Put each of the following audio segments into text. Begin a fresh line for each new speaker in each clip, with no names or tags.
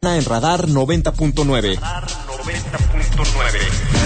está en Radar 90.9.
Radar 90.9.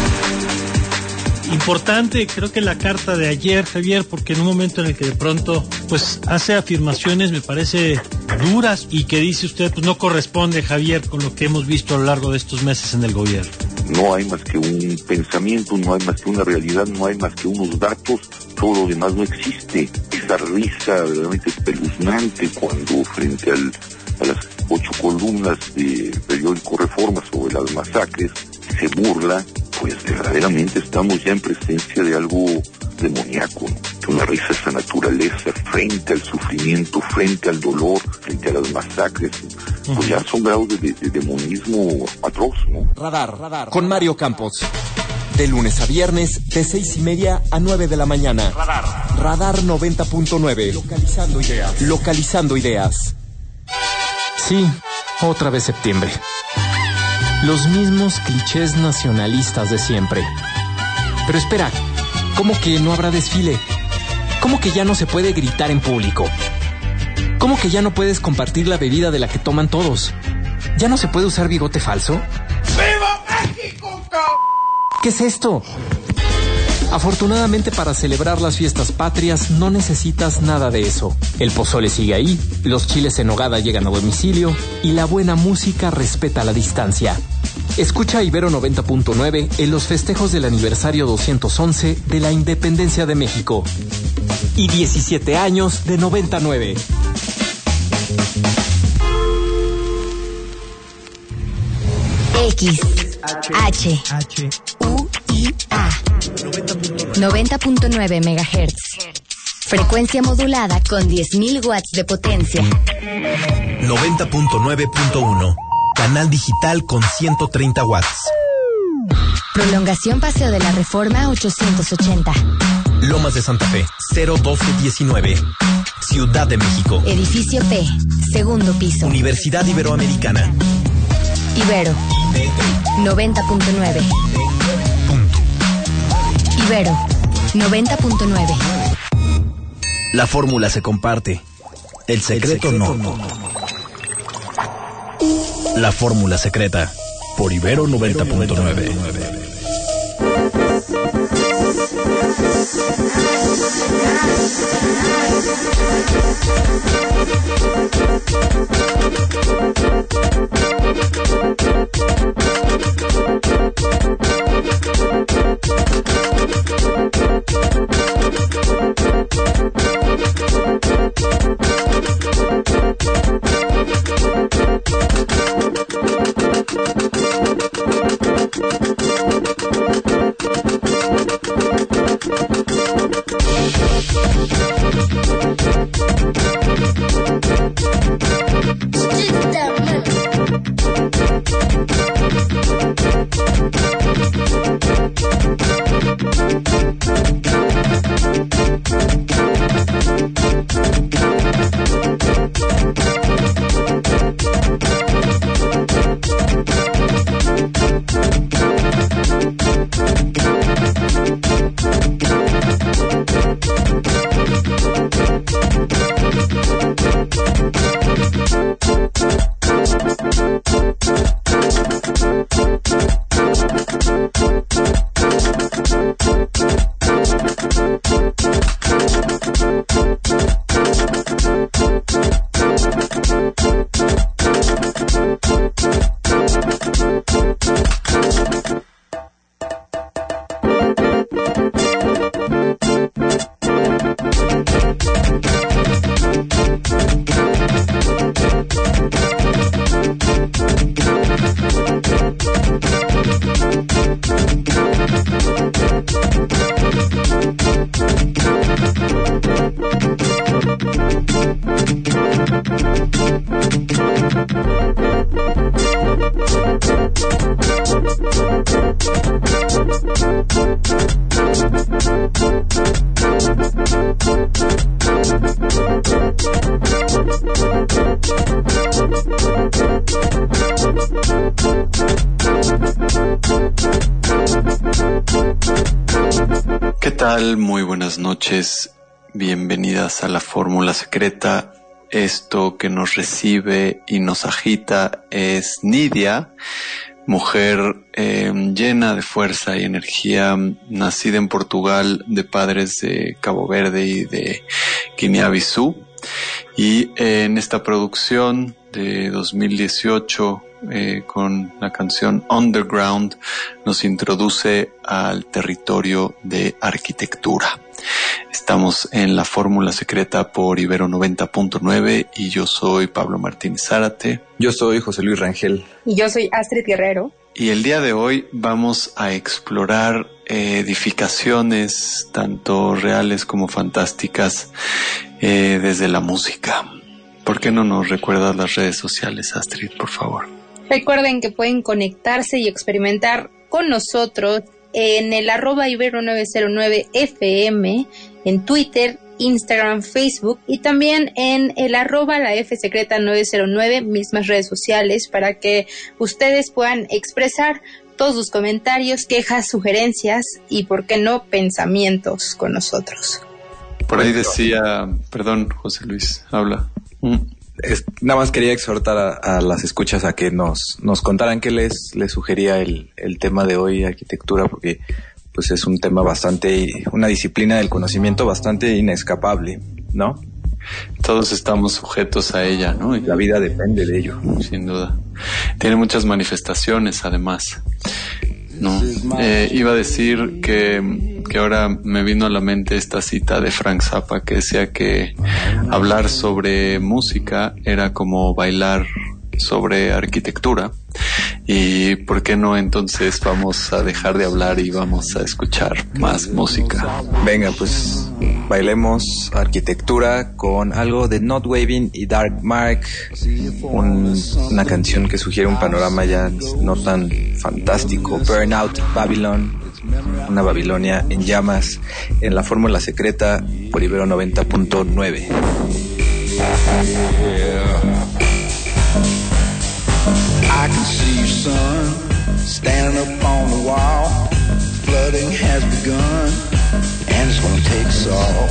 Importante, creo que la carta de ayer, Javier, porque en un momento en el que de pronto pues hace afirmaciones, me parece duras, y que dice usted, pues no corresponde, Javier, con lo que hemos visto a lo largo de estos meses en el gobierno.
No hay más que un pensamiento, no hay más que una realidad, no hay más que unos datos, todo lo demás no existe. Esa risa verdaderamente espeluznante cuando frente a las 8 columnas del periódico Reforma sobre las masacres se burla, pues verdaderamente estamos ya en presencia de algo demoníaco, ¿no? Una risa a esa naturaleza frente al sufrimiento, frente al dolor, frente a las masacres, pues ya son grados de demonismo atroz, ¿no?
Radar, con Mario Campos. De lunes a viernes, de 6:30 a 9 de la mañana. Radar 90.9. Localizando ideas.
Sí, otra vez septiembre. Los mismos clichés nacionalistas de siempre. Pero espera, ¿cómo que no habrá desfile? ¿Cómo que ya no se puede gritar en público? ¿Cómo que ya no puedes compartir la bebida de la que toman todos? ¿Ya no se puede usar bigote falso?
¡Viva México!
¿Qué es esto? Afortunadamente, para celebrar las fiestas patrias no necesitas nada de eso. El pozole sigue ahí, los chiles en nogada llegan a domicilio y la buena música respeta la distancia. Escucha Ibero 90.9 en los festejos del aniversario 211 de la Independencia de México y 17 años de 99.
X, H, U, I, A. 90.9 MHz. Frecuencia modulada con 10.000 watts de potencia.
90.9.1. Canal digital con 130 watts.
Prolongación Paseo de la Reforma 880.
Lomas de Santa Fe, 01219. Ciudad de México.
Edificio P, segundo piso.
Universidad Iberoamericana.
Ibero 90.9. Ibero 90.9.
La fórmula se comparte. El secreto no. La fórmula secreta. Por Ibero 90.9.
¿Qué tal? Muy buenas noches. Bienvenidas a la Fórmula Secreta, esto que nos recibe y nos agita es Nidia, mujer llena de fuerza y energía, nacida en Portugal de padres de Cabo Verde y de Guinea-Bissau. Y en esta producción de 2018, con la canción Underground, nos introduce al territorio de arquitectura. Estamos en la Fórmula Secreta por Ibero 90.9 y yo soy Pablo Martínez Zárate.
Yo soy José Luis Rangel.
Y yo soy Astrid Guerrero.
Y el día de hoy vamos a explorar edificaciones, tanto reales como fantásticas, desde la música. ¿Por qué no nos recuerdas las redes sociales, Astrid, por favor?
Recuerden que pueden conectarse y experimentar con nosotros en el @Ibero909FM, en Twitter, Instagram, Facebook y también en el @LaFsecreta909, mismas redes sociales, para que ustedes puedan expresar todos sus comentarios, quejas, sugerencias y, por qué no, pensamientos con nosotros.
Por ahí decía, perdón, José Luis, habla.
Nada más quería exhortar a las escuchas a que nos contaran qué les sugería el tema de hoy, arquitectura, porque pues es un tema una disciplina del conocimiento bastante inescapable, ¿no?
Todos estamos sujetos a ella, ¿no? Y
la vida depende de ello.
Sin duda. Tiene muchas manifestaciones, además. No, iba a decir que ahora me vino a la mente esta cita de Frank Zappa que decía que hablar sobre música era como bailar sobre arquitectura. Y ¿por qué no entonces vamos a dejar de hablar y vamos a escuchar más música?
Venga, pues bailemos arquitectura con algo de Not Waving y Dark Mark, una canción que sugiere un panorama ya no tan fantástico. Burnout Babylon, una Babilonia en llamas, en la Fórmula Secreta por Ibero 90.9.
I can see your son standing up on the wall. Flooding has begun, and it's gonna take us all.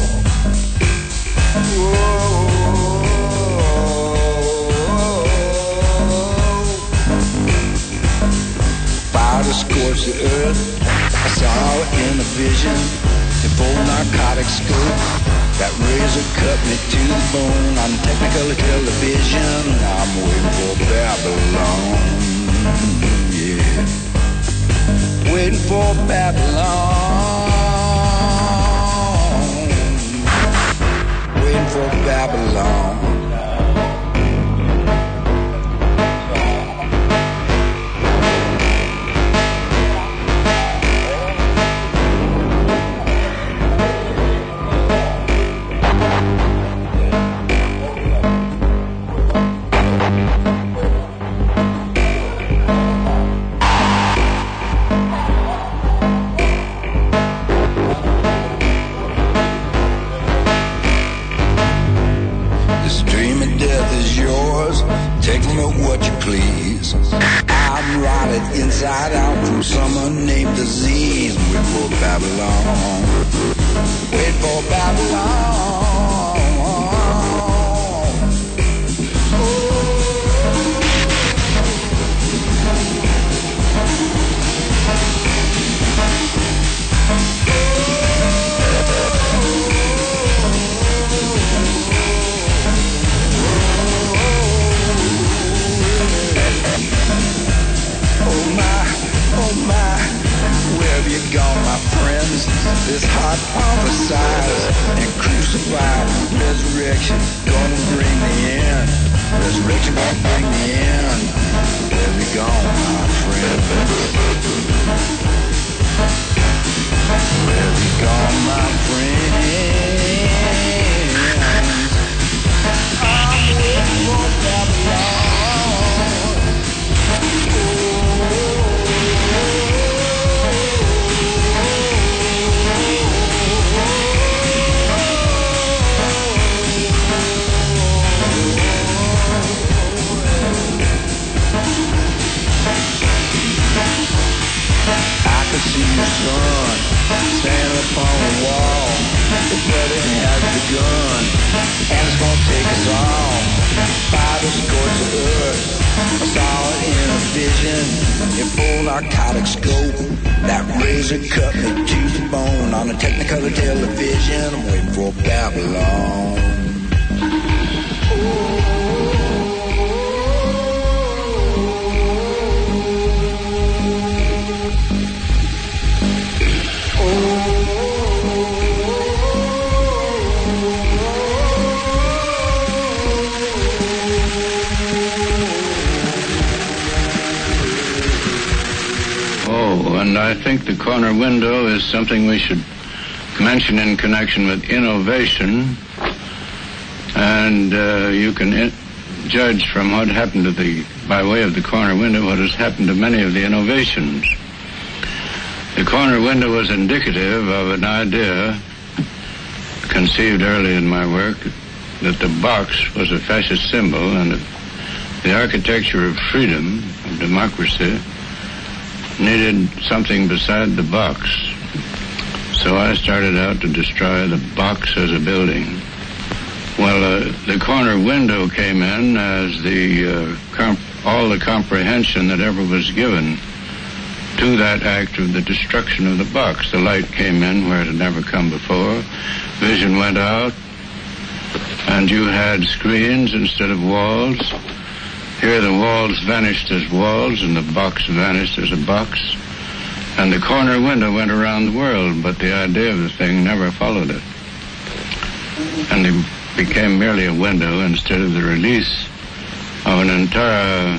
Fire to scorch the earth, I saw it in a vision. The full narcotic scope, that razor cut me to the bone on Technicolor television. I'm waiting for Babylon, yeah. Waiting for Babylon, waiting for Babylon. Take me what you please. I'm rotted inside out from some unnamed disease. Wait for Babylon. Wait for Babylon. You gone, my friends? This hot homicide and crucified. Resurrection gonna bring the end. Resurrection gonna bring the end. Where you gone, my friend? Where you gone, my friend? I'm waiting for Babylon. I can see your son standing up on the wall. The flooding has begun. begun, and it's gonna take us all by the scorch of earth. I saw it in a vision, in full narcotic scope. That razor cut me to the bone on a Technicolor television. I'm waiting for Babylon.
And I think the corner window is something we should mention in connection with innovation. And you can judge from what happened by way of the corner window, what has happened to many of the innovations. The corner window was indicative of an idea conceived early in my work, that the box was a fascist symbol, and that the architecture of freedom, of democracy, needed something beside the box. So I started out to destroy the box as a building. Well, the corner window came in as all the comprehension that ever was given to that act of the destruction of the box. The light came in where it had never come before. Vision went out, and you had screens instead of walls. Here the walls vanished as walls, and the box vanished as a box. And the corner window went around the world, but the idea of the thing never followed it. And it became merely a window instead of the release of an entire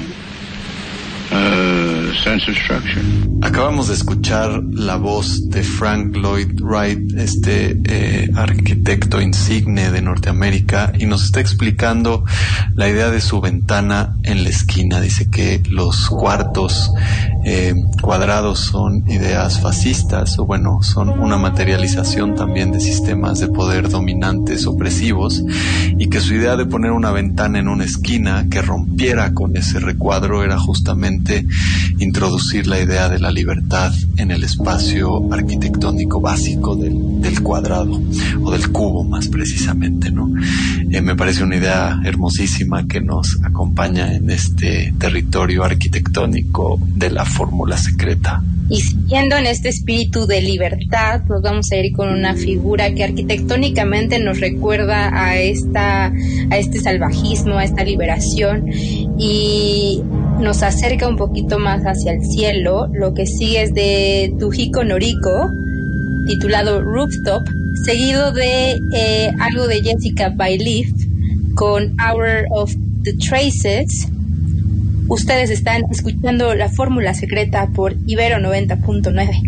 sense of structure.
Acabamos de escuchar la voz de Frank Lloyd Wright, arquitecto insigne de Norteamérica, y nos está explicando la idea de su ventana en la esquina. Dice que los cuartos cuadrados son ideas fascistas, o bueno, son una materialización también de sistemas de poder dominantes, opresivos, y que su idea de poner una ventana en una esquina que rompiera con ese recuadro era justamente introducir la idea de la libertad en el espacio arquitectónico básico del cuadrado, o del cubo más precisamente, ¿no? Me parece una idea hermosísima que nos acompaña en este territorio arquitectónico de la fórmula secreta.
Y siguiendo en este espíritu de libertad, nos vamos a ir con una figura que arquitectónicamente nos recuerda a este salvajismo, a esta liberación, y nos acerca un poquito más hacia el cielo. Lo que sigue es de Tujiko Noriko, titulado Rooftop, seguido de algo de Jessica Bailiff con Hour of the Traces. Ustedes están escuchando La Fórmula Secreta por Ibero 90.9.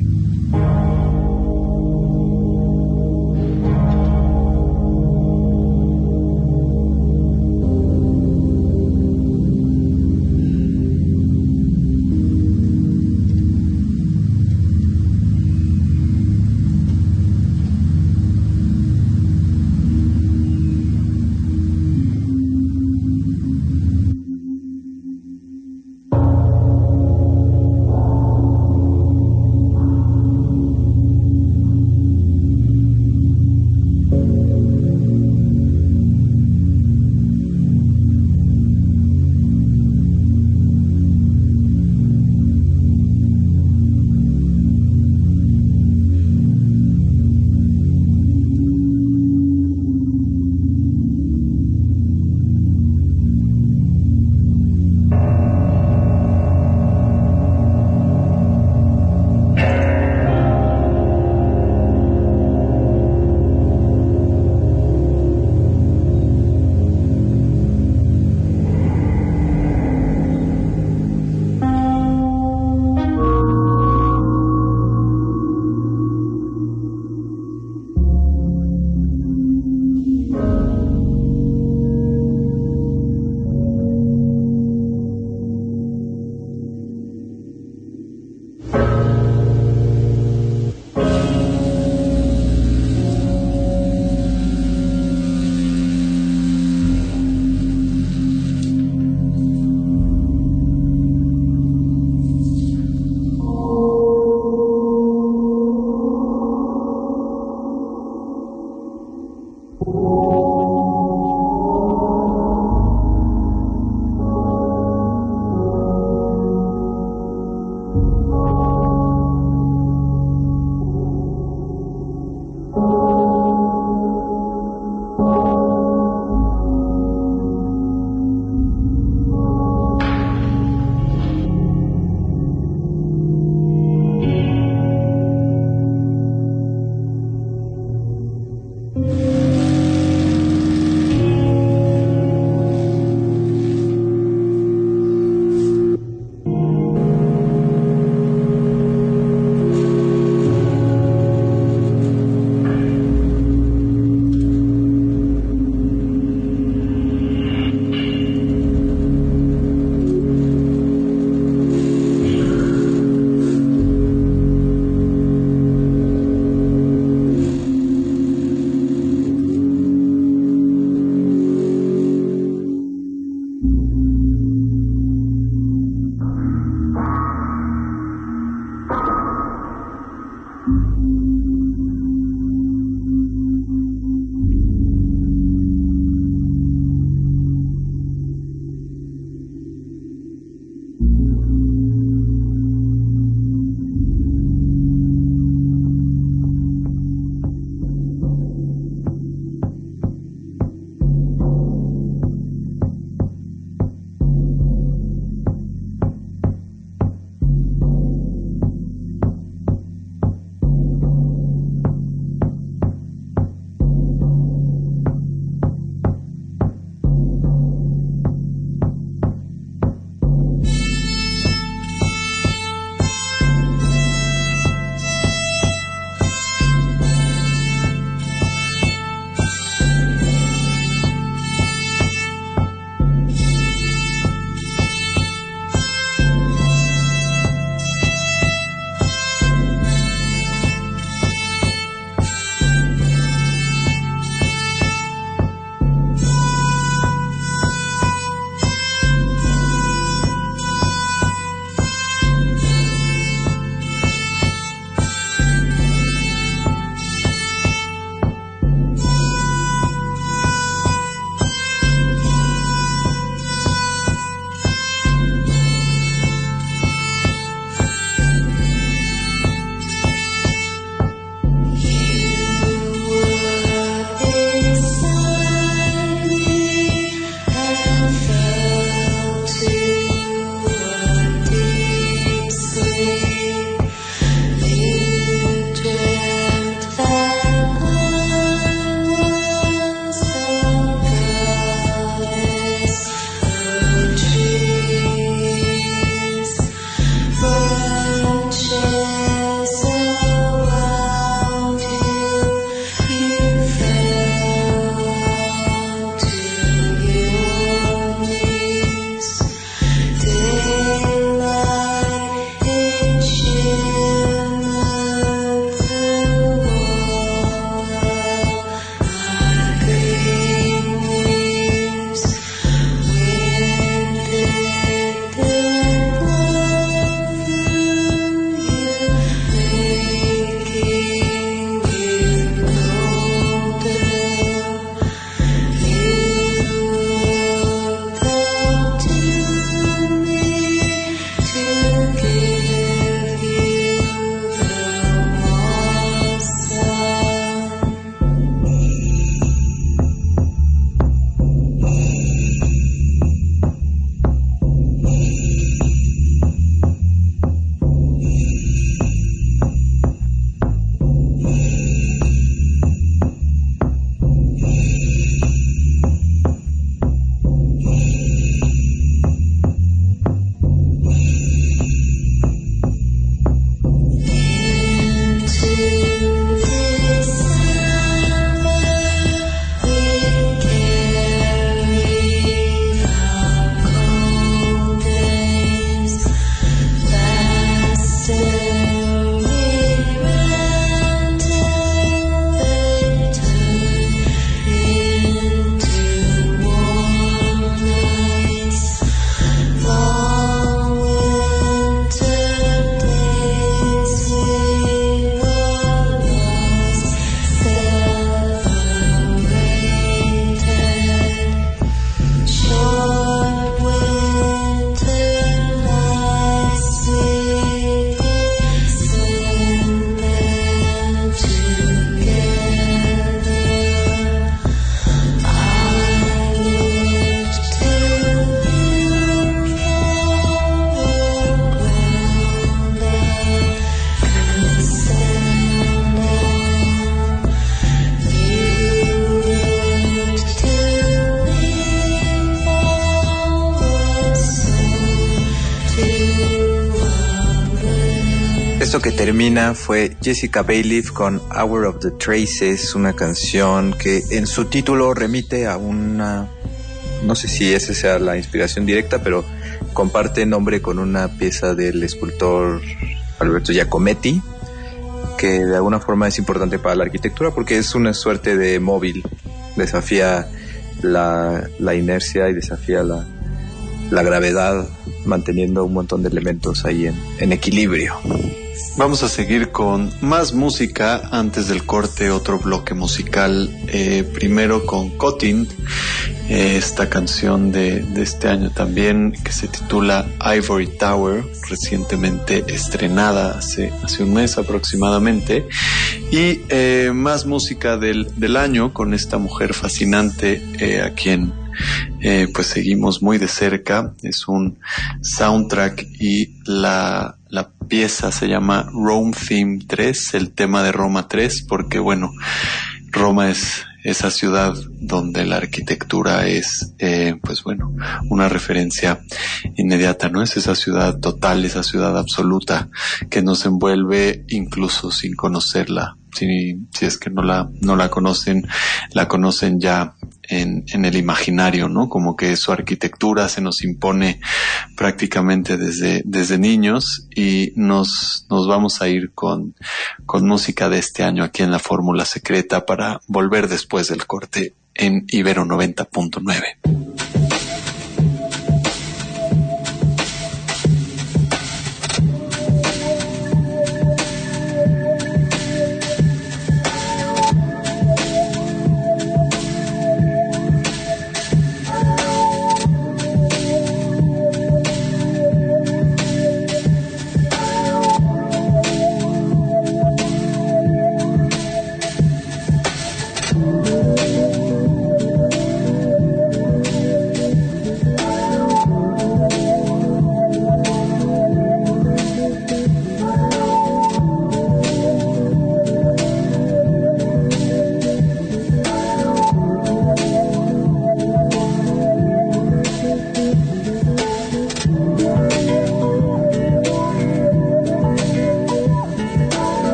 Esto que termina fue Jessica Bailiff con Hour of the Traces, una canción que en su título remite a una... No sé si esa sea la inspiración directa, pero comparte nombre con una pieza del escultor Alberto Giacometti, que de alguna forma es importante para la arquitectura porque es una suerte de móvil, desafía la inercia y desafía la gravedad, manteniendo un montón de elementos ahí en equilibrio.
Vamos a seguir con más música. Antes del corte, otro bloque musical, primero con Cutting, esta canción de este año también, que se titula Ivory Tower, recientemente estrenada hace un mes aproximadamente. Y más música del año con esta mujer fascinante, a quien pues seguimos muy de cerca. Es un soundtrack y la pieza se llama Rome Theme 3, el tema de Roma 3, porque bueno, Roma es esa ciudad donde la arquitectura es, pues bueno, una referencia inmediata, ¿no? Es esa ciudad total, esa ciudad absoluta que nos envuelve incluso sin conocerla. Si es que no la conocen, la conocen ya en el imaginario, ¿no? Como que su arquitectura se nos impone prácticamente desde niños, y nos vamos a ir con música de este año aquí en la Fórmula Secreta para volver después del corte en Ibero 90.9.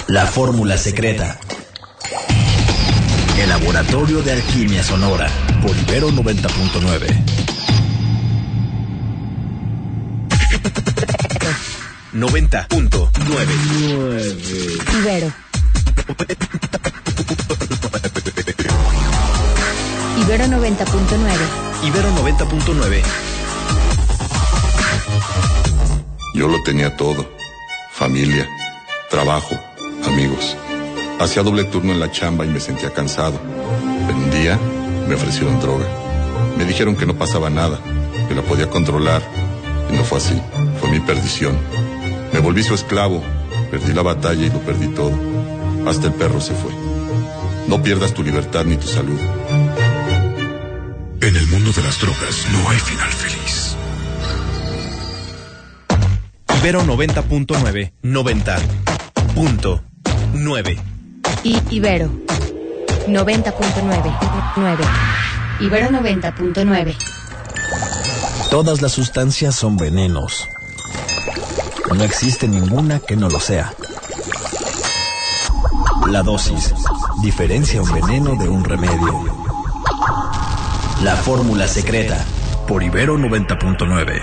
La fórmula secreta. El laboratorio de alquimia sonora. Por Ibero 90.9.
90.9.
Ibero. Ibero 90.9.
Ibero 90.9.
Yo lo tenía todo. Familia, trabajo, amigos. Hacía doble turno en la chamba y me sentía cansado. Pero un día me ofrecieron droga. Me dijeron que no pasaba nada, que la podía controlar. Y no fue así. Fue mi perdición. Me volví su esclavo. Perdí la batalla y lo perdí todo. Hasta el perro se fue. No pierdas tu libertad ni tu salud.
En el mundo de las drogas no hay final feliz.
Ibero 90.9. 90.9.
Ibero 90.9. 9. Ibero 90.9.
Todas las sustancias son venenos. No existe ninguna que no lo sea. La dosis diferencia un veneno de un remedio. La fórmula secreta. Por Ibero 90.9.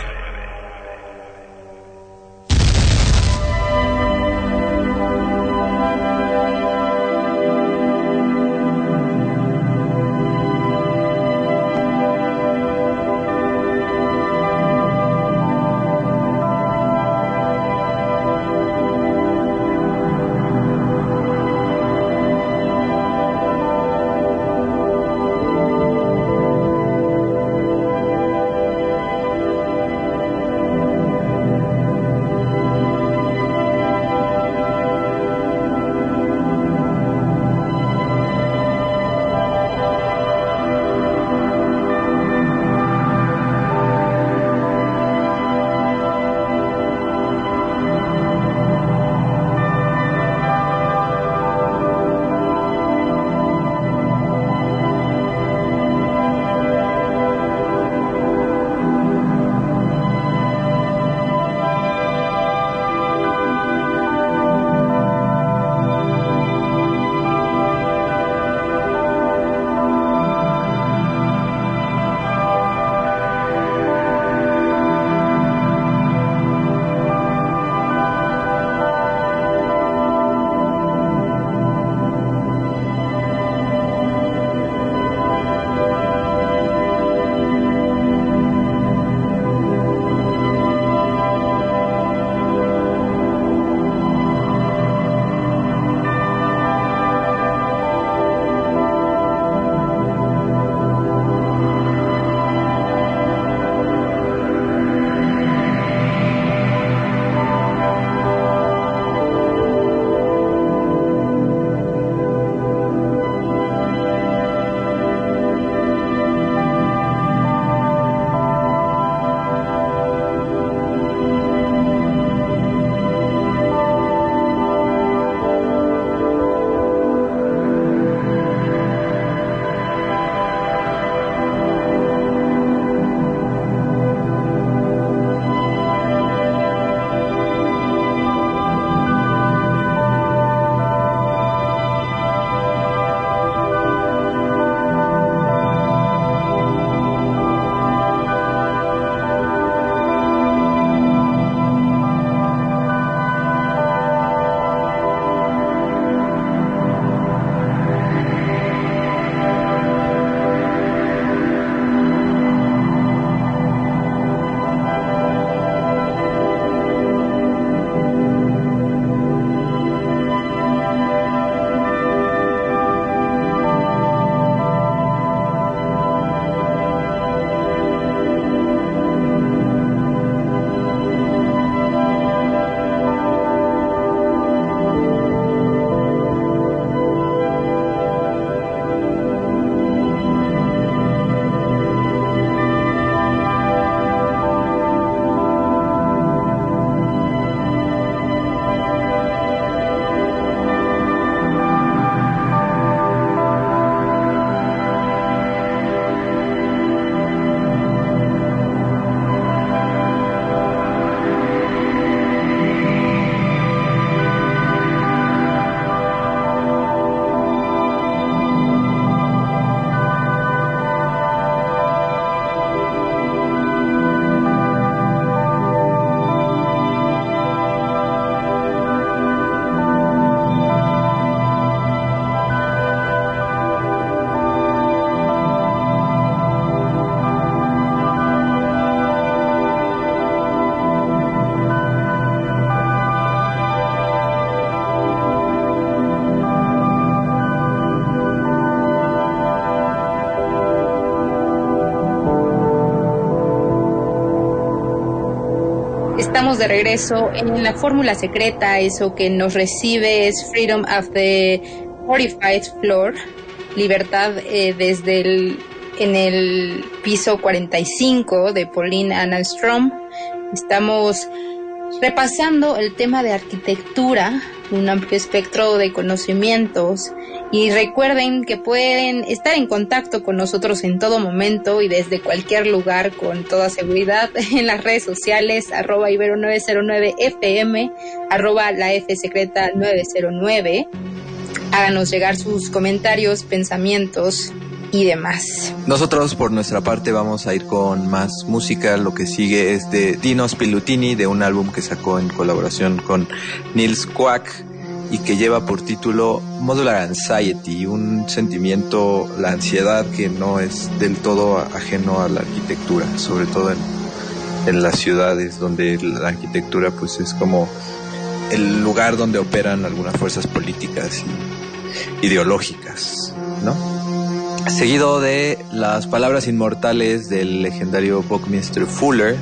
Estamos de regreso en la fórmula secreta. Eso que nos recibe es Freedom of the 45th Floor, libertad en el piso 45 de Pauline Anna Strom. Estamos repasando el tema de arquitectura, un amplio espectro de conocimientos, y recuerden que pueden estar en contacto con nosotros en todo momento y desde cualquier lugar con toda seguridad en las redes sociales @ibero909fm, @la F secreta 909. Háganos llegar sus comentarios, pensamientos y demás.
Nosotros por nuestra parte vamos a ir con más música. Lo que sigue es de Dino Spilutini, de un álbum que sacó en colaboración con Nils Quack y que lleva por título Modular Anxiety, un sentimiento, la ansiedad que no es del todo ajeno a la arquitectura, sobre todo en las ciudades donde la arquitectura pues es como el lugar donde operan algunas fuerzas políticas y ideológicas, ¿no? Seguido de las palabras inmortales del legendario Buckminster Fuller,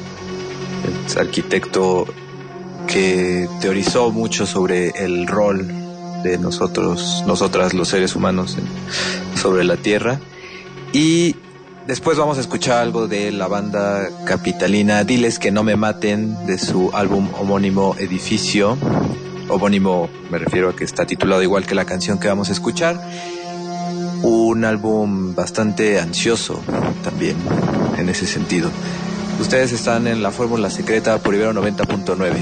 el arquitecto que teorizó mucho sobre el rol de nosotras, los seres humanos, sobre la Tierra. Y después vamos a escuchar algo de la banda capitalina Diles que no me maten, de su álbum homónimo Edificio. Homónimo me refiero a que está titulado igual que la canción que vamos a escuchar. Un álbum bastante ansioso también en ese sentido. Ustedes están en la fórmula secreta por Ibero 90.9.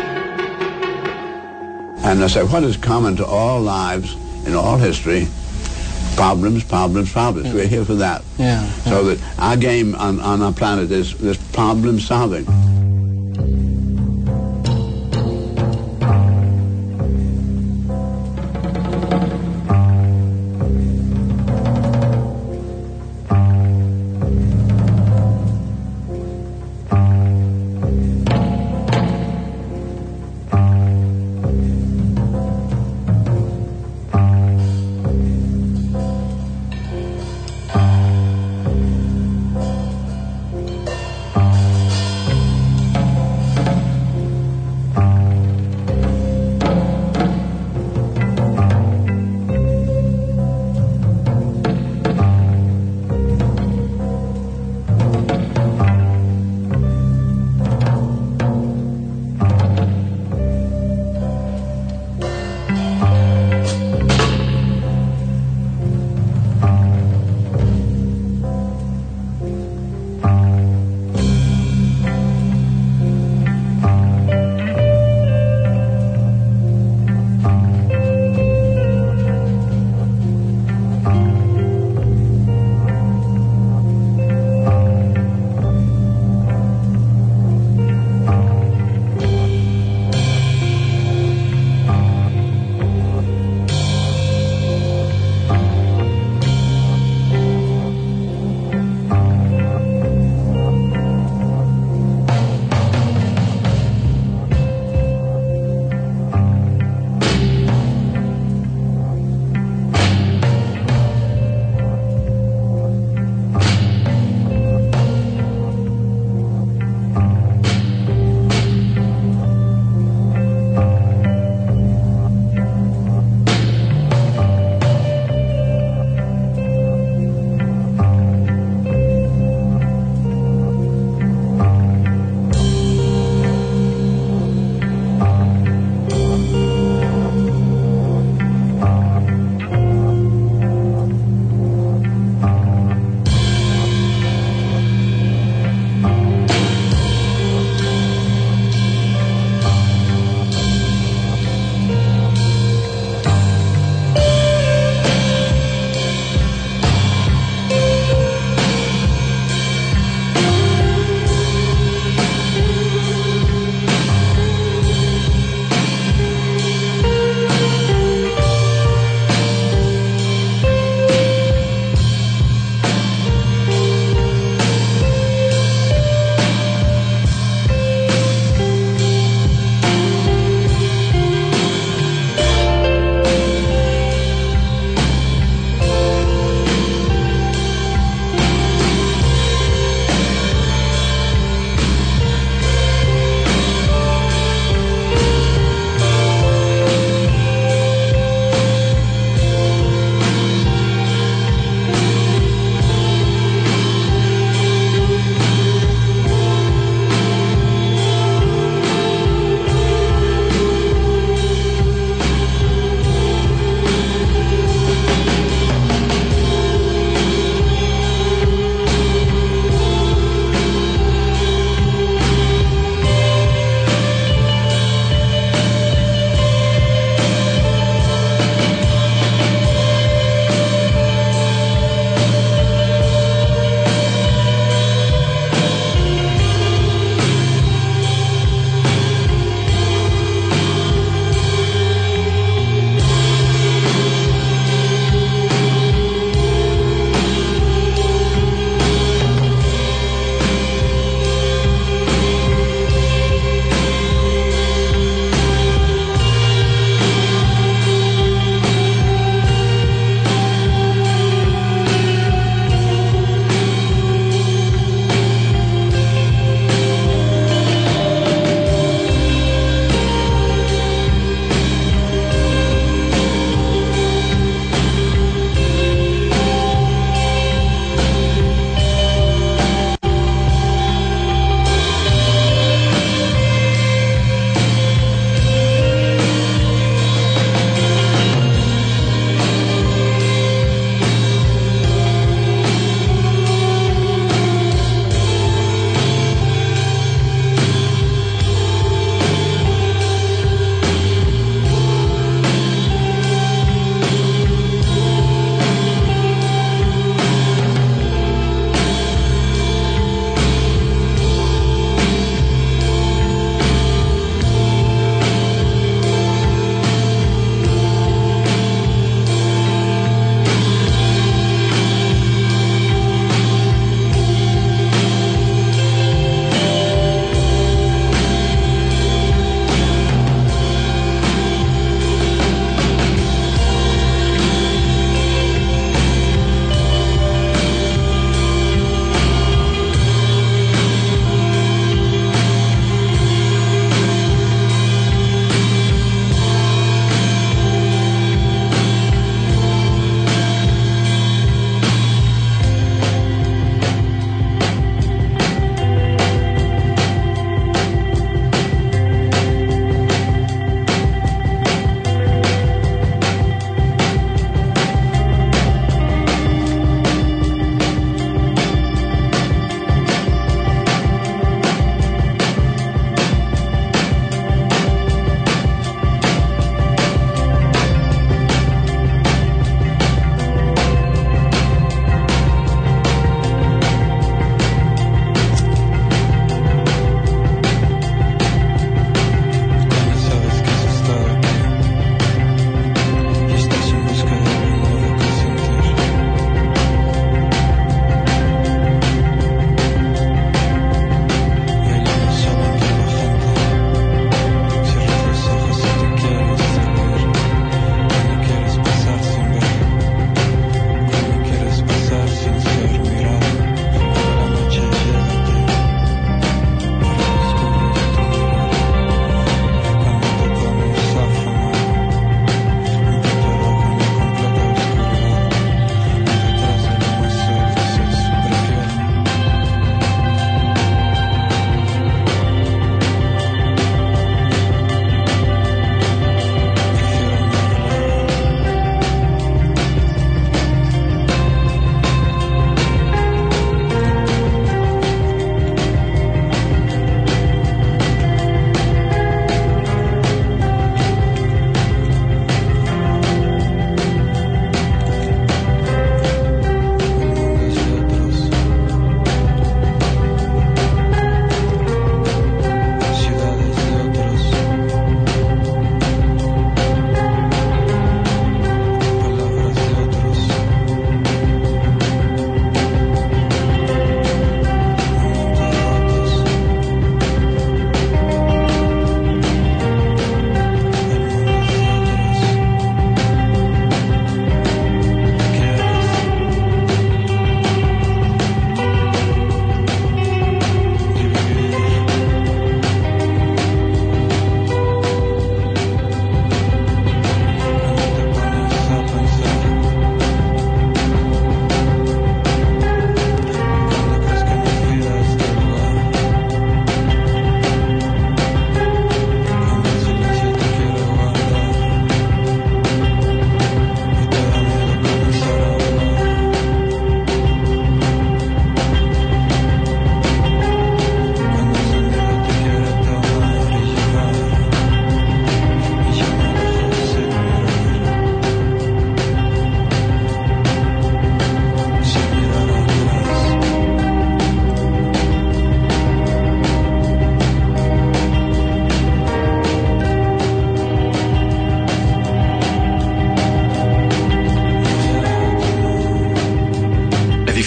And I say, what is common to all lives in all history Problems. We're here for that. So that our game on our planet is problem solving.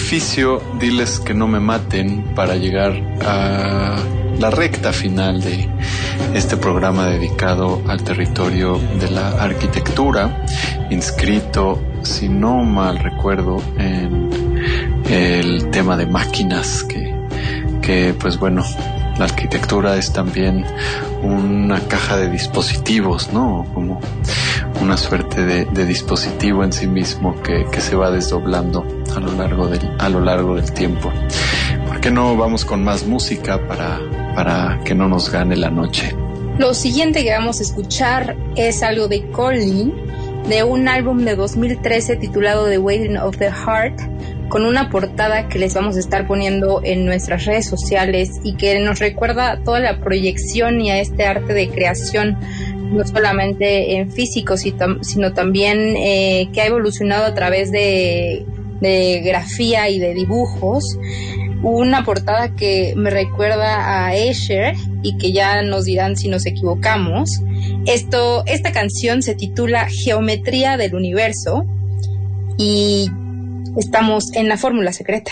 sacrificio, diles que no me maten, para llegar a la recta final de este programa dedicado al territorio de la arquitectura, inscrito, si no mal recuerdo, en el tema de máquinas, que pues bueno, la arquitectura es también una caja de dispositivos, ¿no? Como una suerte de dispositivo en sí mismo que se va desdoblando a lo largo del tiempo. ¿Por qué no vamos con más música para que no nos gane la noche?
Lo siguiente que vamos a escuchar es algo de Colin, de un álbum de 2013 titulado The Waiting of the Heart, con una portada que les vamos a estar poniendo en nuestras redes sociales y que nos recuerda toda la proyección y a este arte de creación, no solamente en físico, sino también que ha evolucionado a través de grafía y de dibujos. Una portada que me recuerda a Escher y que ya nos dirán si nos equivocamos. Esta canción se titula Geometría del Universo y estamos en la fórmula secreta.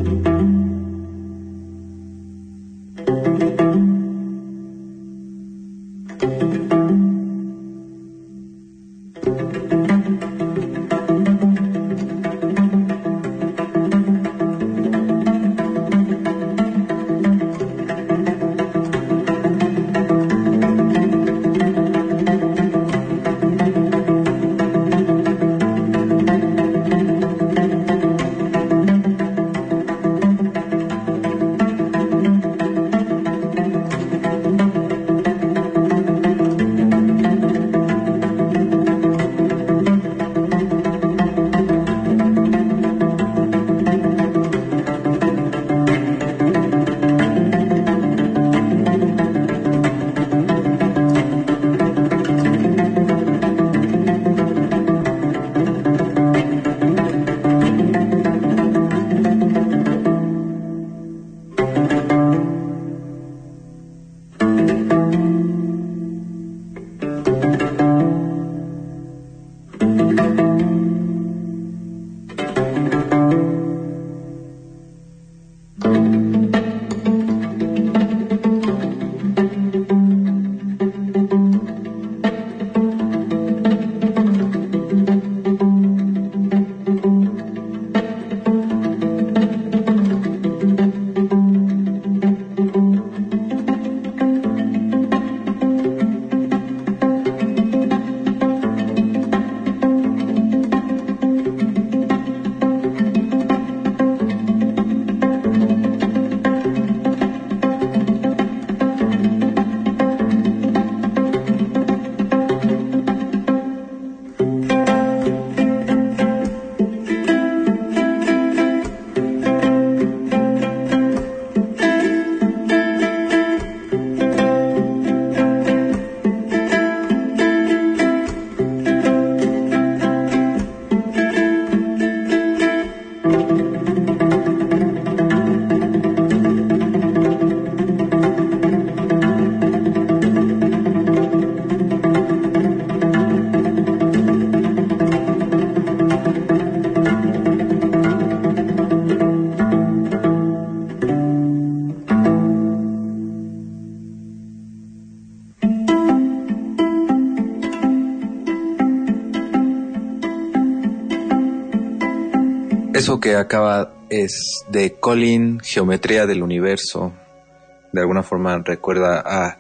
Eso que acaba es de Colin, Geometría del Universo. De alguna forma recuerda a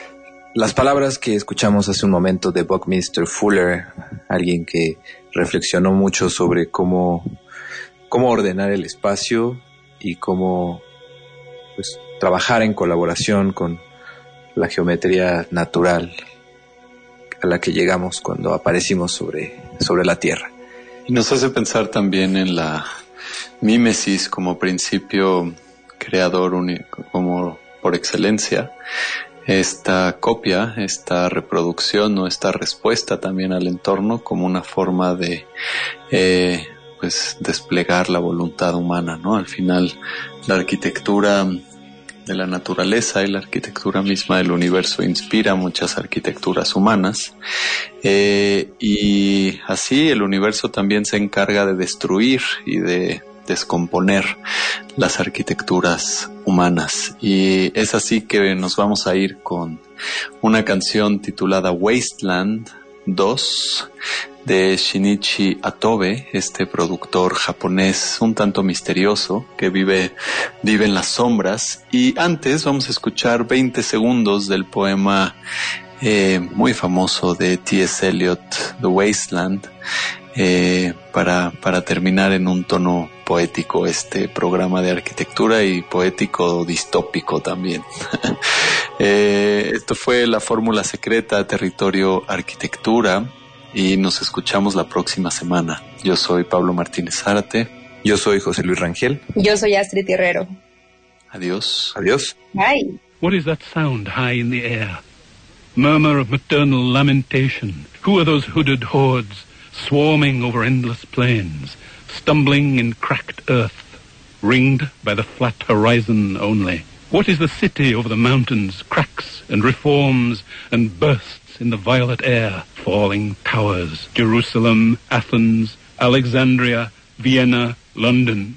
las palabras que escuchamos hace un momento de Buckminster Fuller, alguien que reflexionó mucho sobre cómo ordenar el espacio y cómo pues trabajar en colaboración con la geometría natural a la que llegamos cuando aparecimos sobre la Tierra.
Y nos hace pensar también en la mímesis como principio creador único, como por excelencia. Esta copia, esta reproducción o esta respuesta también al entorno como una forma de pues desplegar la voluntad humana, ¿no? Al final la arquitectura de la naturaleza y la arquitectura misma del universo inspira muchas arquitecturas humanas, y así el universo también se encarga de destruir y de descomponer las arquitecturas humanas. Y es así que nos vamos a ir con una canción titulada Wasteland 2 de Shinichi Atobe, este productor japonés un tanto misterioso que vive en las sombras. Y antes vamos a escuchar 20 segundos del poema muy famoso de T.S. Eliot, The Wasteland, para terminar en un tono poético este programa de arquitectura, y poético distópico también. Esto fue La Fórmula Secreta, Territorio Arquitectura, y nos escuchamos la próxima semana. Yo soy Pablo Martínez Zárate.
Yo soy José Luis Rangel.
Yo soy Astrid Herrero.
Adiós.
Adiós.
Bye.
What is that sound high in the air? Murmur of maternal lamentation. Who are those hooded hordes swarming over endless plains, stumbling in cracked earth, ringed by the flat horizon only? What is the city over the mountains, cracks and reforms and bursts in the violet air, falling towers? Jerusalem, Athens, Alexandria, Vienna, London.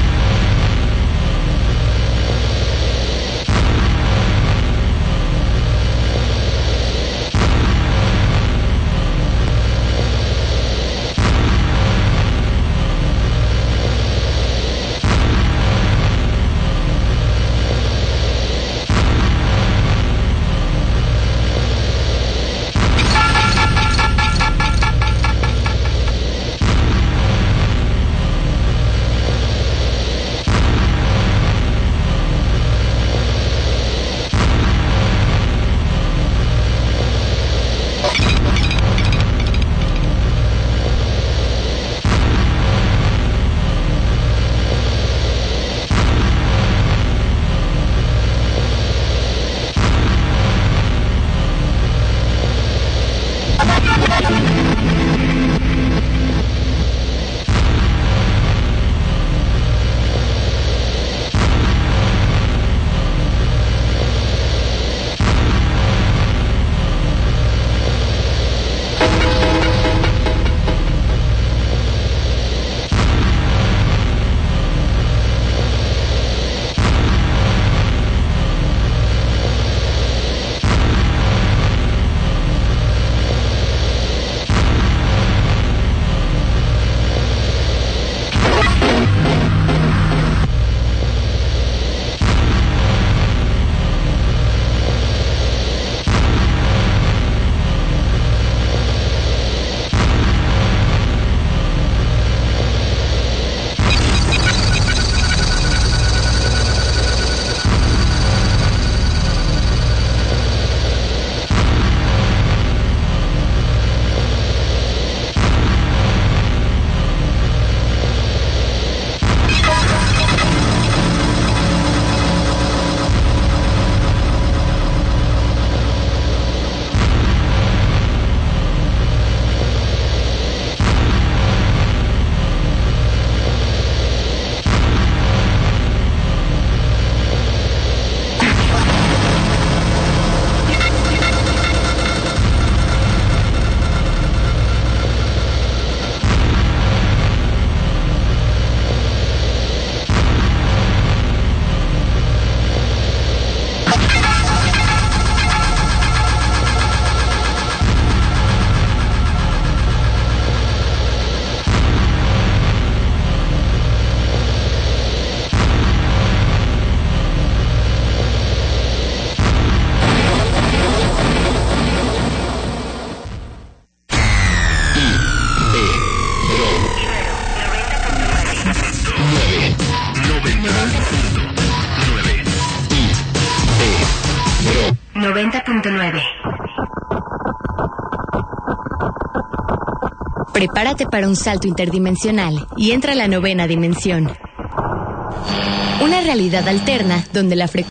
Prepárate para un salto interdimensional y entra a la 9ª dimensión. Una realidad alterna donde la frecuencia